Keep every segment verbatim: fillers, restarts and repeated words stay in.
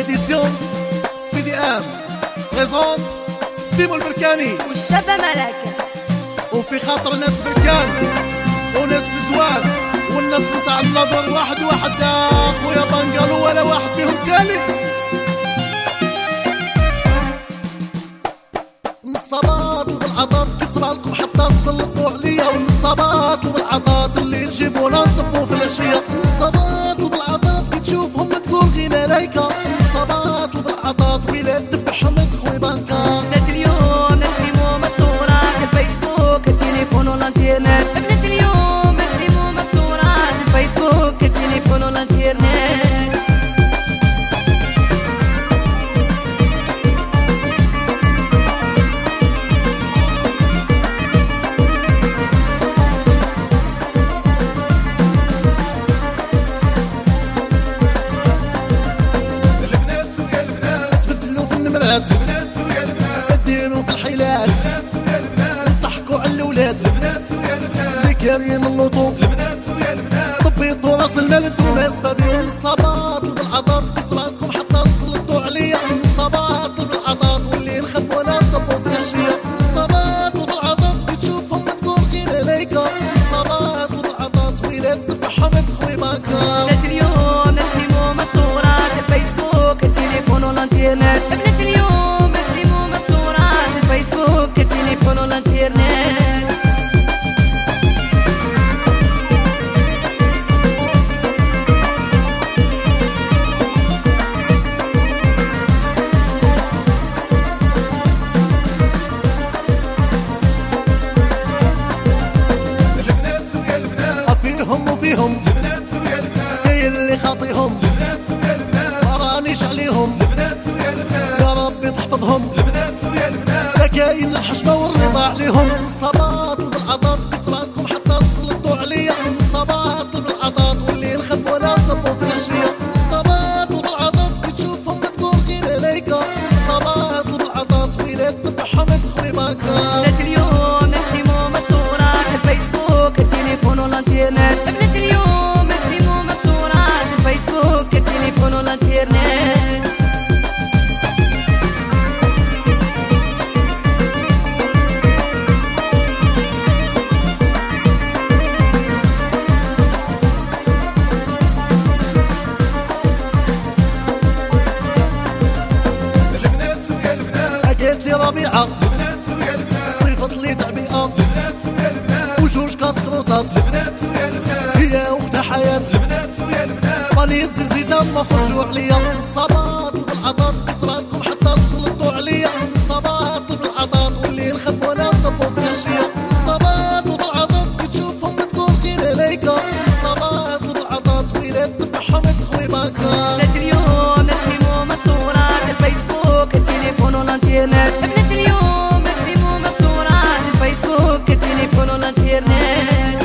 اديسيون سبيدي ام بريزونت سيمو البركاني والشابة ملاكة، وفي خاطر ناس بركان وناس بزوان والناس نتاع النظر واحد واحد خويا بانقالو ولا واحد فيهم تالي. النصابات والعطات كسرى لكم حتى تسلطوا عليا، والنصابات والعطات اللي نجيبونا نطبوا في العشية. النصابات والعطات كي تشوفهم تقول غي ملايكة، النصابات والعطات ولاد تبعهم تخوي بانكا. بنات اليوم نسيمو مطورات الفيسبوك التليفون والانترنت، بنات اليوم نسيمو مطورات الفيسبوك التليفون والانترنت. البنات ويا البنات ديروا في الحيلات، البنات ويا البنات ضحكوا على الاولاد، البنات ويا البنات اللي كاريين اللوطو، البنات ويا البنات طبيطوا راس المال وناس بابيون. الصباط والعطات كسرانكم حتى سلطوا عليا، الصباط والعطات واللي نخدموا انا نطبوا في العشيه. الصباط والعطات كي تشوفهم تقول غير ملايكه، الصباط والعطات ولاد تبعهم تخوي بانكا. بنات اليوم نسيمو مطورات الفيسبوك التليفون والانترنت، بنات اليوم نسيمو مطورات الفيسبوك التليفون والانترنت. فيهم وفيهم البنات ويا البنات هي اللي خاطيهم، البنات ويا البنات ما رانيش عليهم، البنات ويا البنات يا ربي تحفظهم، البنات ويا البنات لا كاين الحشمه والرضا عليهم. الصباط والعطات كسرانكم حتى سلطوا عليا، الصباط والعطات واللي نخدموا انا نطبوا في العشيه. الصباط والعطات كي تشوفهم تقول غير ملايكه، الصباط والعطات ولاد تبعهم تخوي بانكا. بنات اليوم نسيمو مطورات الفيسبوك التليفون والانترنت، بنات اليوم نسيمو مطورات الفيسبوك التليفون والانترنت. البنات ويا البنات قالت لي ربيعه، البنات ويا البنات صيفط لي تعبئه، البنات ويا البنات وجوج كاس كروطات، البنات ويا البنات هي اختها حياه، البنات ويا البنات طاليت زيزيده ما خرجوا عليا. الصباط والعطات كسرانكم حتى سلطوا عليا، الصباط والعطات واللي نخدموا انا نطبوا في العشيه. الصباط والعطات كي تشوفهم تقول غير ملايكه، الصباط والعطات ولاد تبعهم تخوي بانكا. بنات اليوم نسيمو مطورات الفيسبوك التليفون والانترنت، بنات اليوم نسيمو مطورات الفيسبوك التليفون والانترنت.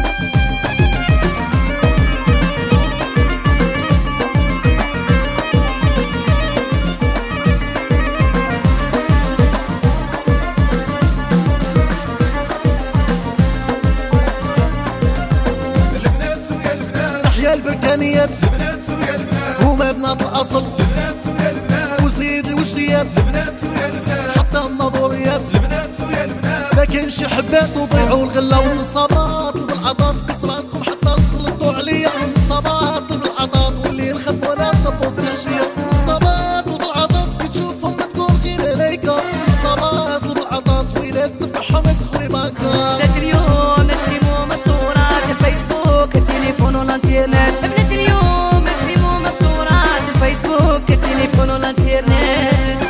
البركانيات البنات ويا البنات هما بنات الاصل، البنات ويا البنات وزيد الوجديات، البنات ويا البنات حتى النظوريات، البنات ويا البنات ما كاينش حبات وضيعوا الغله. والنصابات والعطات كسرانكم حتى سلطوا عليا، النصابات والعطات واللي نخدموا انا نطبوا في العشيه. النصابات والعطات كي تشوفهم تقول غير ملايكه، النصابات والعطات ولاد تبعهم تخوي بانكا. بنات اليوم نسيمو مطورات الفيسبوك التليفون والانترنت، بنات اليوم نسيمو مطورات الفيسبوك التليفون والانترنت.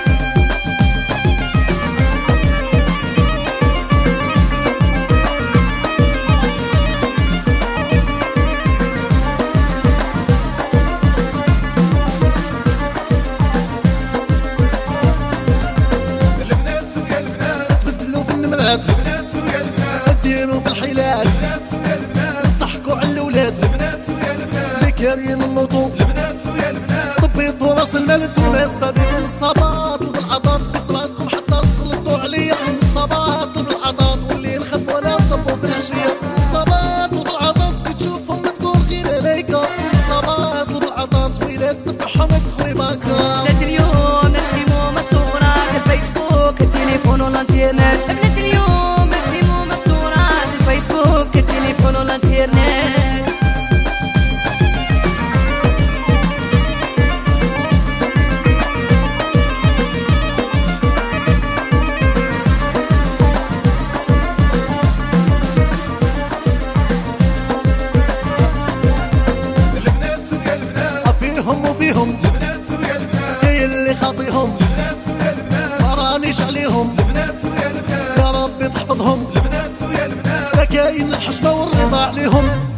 البنات ويا البنات تبدلوا في النمرات، البنات ويا البنات ديروا في الحيلات، البنات ويا البنات ضحكوا على الاولاد، البنات ويا البنات اللي كاريين اللوطو، البنات ويا البنات طبيطوا راس المال وناس بابيون. الصباط والعطات كسرانكم حتى سلطوا عليا، الصباط والعطات واللي نخدموا انا نطبوا في العشيه. الصباط والعطات كي تشوفهم تقول غير ملايكه، الصباط والعطات ولاد تبعهم تخوي بانكا. التليفون والانترنت. وفيهم البنات ويا البنات كاين اللي خاطيهم البنات ويا البنات ما رانيش عليهم البنات ويا البنات يا ربي تحفظهم البنات ويا البنات كاين الحشمه والرضا عليهم.